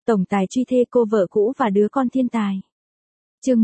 Tổng tài truy thê cô vợ cũ và đứa con thiên tài. Chương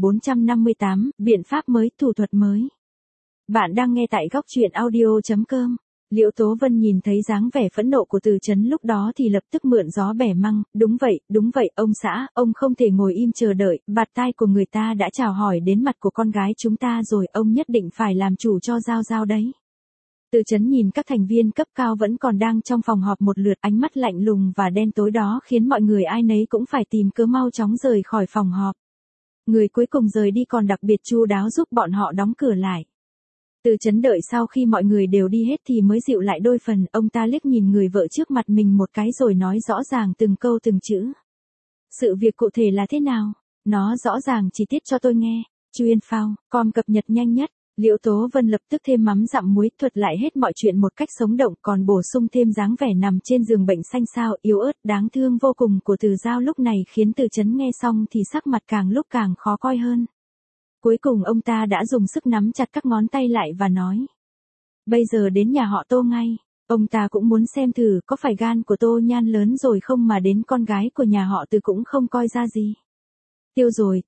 1458, biện pháp mới, thủ thuật mới. Bạn đang nghe tại góc truyện audio.com. Liễu Tố Vân nhìn thấy dáng vẻ phẫn nộ của Từ Chấn lúc đó thì lập tức mượn gió bẻ măng, đúng vậy, ông xã, ông không thể ngồi im chờ đợi, bạt tai của người ta đã chào hỏi đến mặt của con gái chúng ta rồi, ông nhất định phải làm chủ cho Giao Giao đấy. Từ Chấn nhìn các thành viên cấp cao vẫn còn đang trong phòng họp một lượt, ánh mắt lạnh lùng và đen tối đó khiến mọi người ai nấy cũng phải tìm cớ mau chóng rời khỏi phòng họp. Người cuối cùng rời đi còn đặc biệt chu đáo giúp bọn họ đóng cửa lại. Từ Chấn đợi sau khi mọi người đều đi hết thì mới dịu lại đôi phần, ông ta liếc nhìn người vợ trước mặt mình một cái rồi nói rõ ràng từng câu từng chữ. Sự việc cụ thể là thế nào? Nó rõ ràng chi tiết cho tôi nghe. Chuyên phao, com cập nhật nhanh nhất. Liễu Tố Vân lập tức thêm mắm dặm muối thuật lại hết mọi chuyện một cách sống động, còn bổ sung thêm dáng vẻ nằm trên giường bệnh xanh xao, yếu ớt, đáng thương vô cùng của Từ Giao lúc này khiến Từ Chấn nghe xong thì sắc mặt càng lúc càng khó coi hơn. Cuối cùng ông ta đã dùng sức nắm chặt các ngón tay lại và nói. Bây giờ đến nhà họ Tô ngay. Ông ta cũng muốn xem thử có phải gan của Tô Nhan lớn rồi không mà đến con gái của nhà họ Từ cũng không coi ra gì. Tiêu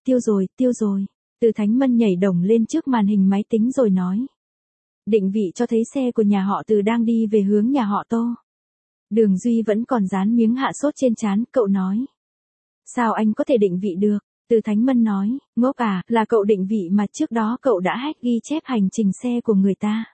rồi. Từ Thánh Mân nhảy đồng lên trước màn hình máy tính rồi nói. Định vị cho thấy xe của nhà họ Từ đang đi về hướng nhà họ Tô. Đường Duy vẫn còn dán miếng hạ sốt trên trán, cậu nói. Sao anh có thể định vị được? Từ Thánh Mân nói, ngốc à, là cậu định vị mà trước đó cậu đã hack ghi chép hành trình xe của người ta.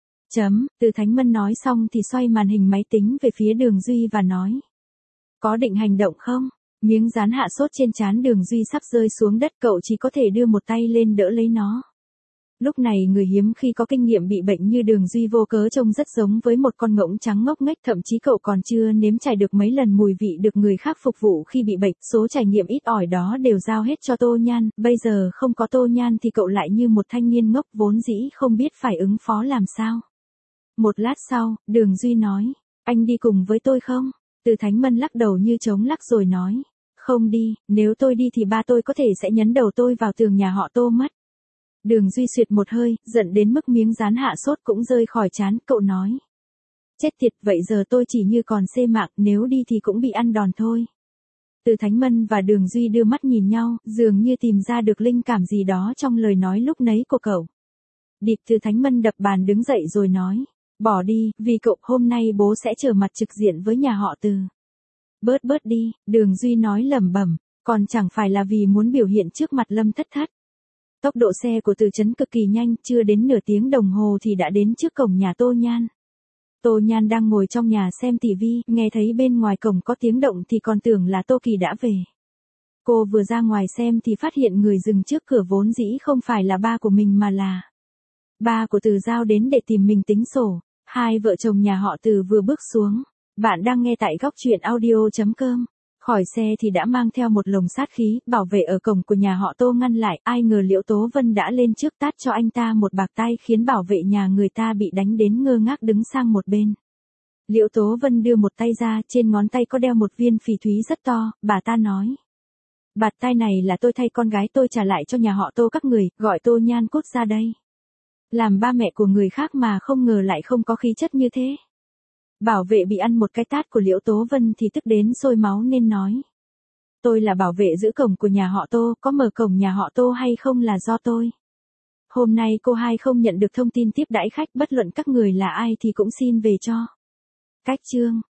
Từ Thánh Mân nói xong thì xoay màn hình máy tính về phía Đường Duy và nói. Có định hành động không? Miếng dán hạ sốt trên trán Đường Duy sắp rơi xuống đất, cậu chỉ có thể đưa một tay lên đỡ lấy nó. Lúc này người hiếm khi có kinh nghiệm bị bệnh như Đường Duy vô cớ trông rất giống với một con ngỗng trắng ngốc nghếch, thậm chí cậu còn chưa nếm trải được mấy lần mùi vị được người khác phục vụ khi bị bệnh, số trải nghiệm ít ỏi đó đều giao hết cho Tô Nhan, bây giờ không có Tô Nhan thì cậu lại như một thanh niên ngốc vốn dĩ không biết phải ứng phó làm sao. Một lát sau, Đường Duy nói, anh đi cùng với tôi không? Từ Thánh Mân lắc đầu như trống lắc rồi nói, không đi, nếu tôi đi thì ba tôi có thể sẽ nhấn đầu tôi vào tường nhà họ Tô mất. Đường Duy suyệt một hơi, giận đến mức miếng dán hạ sốt cũng rơi khỏi trán, cậu nói. Chết tiệt, vậy giờ tôi chỉ như còn xê mạng, nếu đi thì cũng bị ăn đòn thôi. Từ Thánh Mân và Đường Duy đưa mắt nhìn nhau, dường như tìm ra được linh cảm gì đó trong lời nói lúc nấy của cậu. Địt, Từ Thánh Mân đập bàn đứng dậy rồi nói. Bỏ đi, vì cậu, hôm nay bố sẽ trở mặt trực diện với nhà họ Từ. Bớt đi, Đường Duy nói lẩm bẩm, còn chẳng phải là vì muốn biểu hiện trước mặt Lâm Thất Thất. Tốc độ xe của Từ Chấn cực kỳ nhanh, chưa đến nửa tiếng đồng hồ thì đã đến trước cổng nhà Tô Nhan. Tô Nhan đang ngồi trong nhà xem tivi, nghe thấy bên ngoài cổng có tiếng động thì còn tưởng là Tô Kỳ đã về. Cô vừa ra ngoài xem thì phát hiện người dừng trước cửa vốn dĩ không phải là ba của mình mà là ba của Từ Giao đến để tìm mình tính sổ. Hai vợ chồng nhà họ Từ vừa bước xuống. Bạn đang nghe tại góc truyện audio.com. Khỏi xe thì đã mang theo một lồng sát khí, bảo vệ ở cổng của nhà họ Tô ngăn lại, ai ngờ Liễu Tố Vân đã lên trước tát cho anh ta một bạt tay khiến bảo vệ nhà người ta bị đánh đến ngơ ngác đứng sang một bên. Liễu Tố Vân đưa một tay ra, trên ngón tay có đeo một viên phỉ thúy rất to, bà ta nói. Bạt tay này là tôi thay con gái tôi trả lại cho nhà họ Tô các người, gọi Tô Nhan cút ra đây. Làm ba mẹ của người khác mà không ngờ lại không có khí chất như thế. Bảo vệ bị ăn một cái tát của Liễu Tố Vân thì tức đến sôi máu nên nói. Tôi là bảo vệ giữ cổng của nhà họ Tô, có mở cổng nhà họ Tô hay không là do tôi. Hôm nay cô hai không nhận được thông tin tiếp đãi khách, bất luận các người là ai thì cũng xin về cho. Cách chương.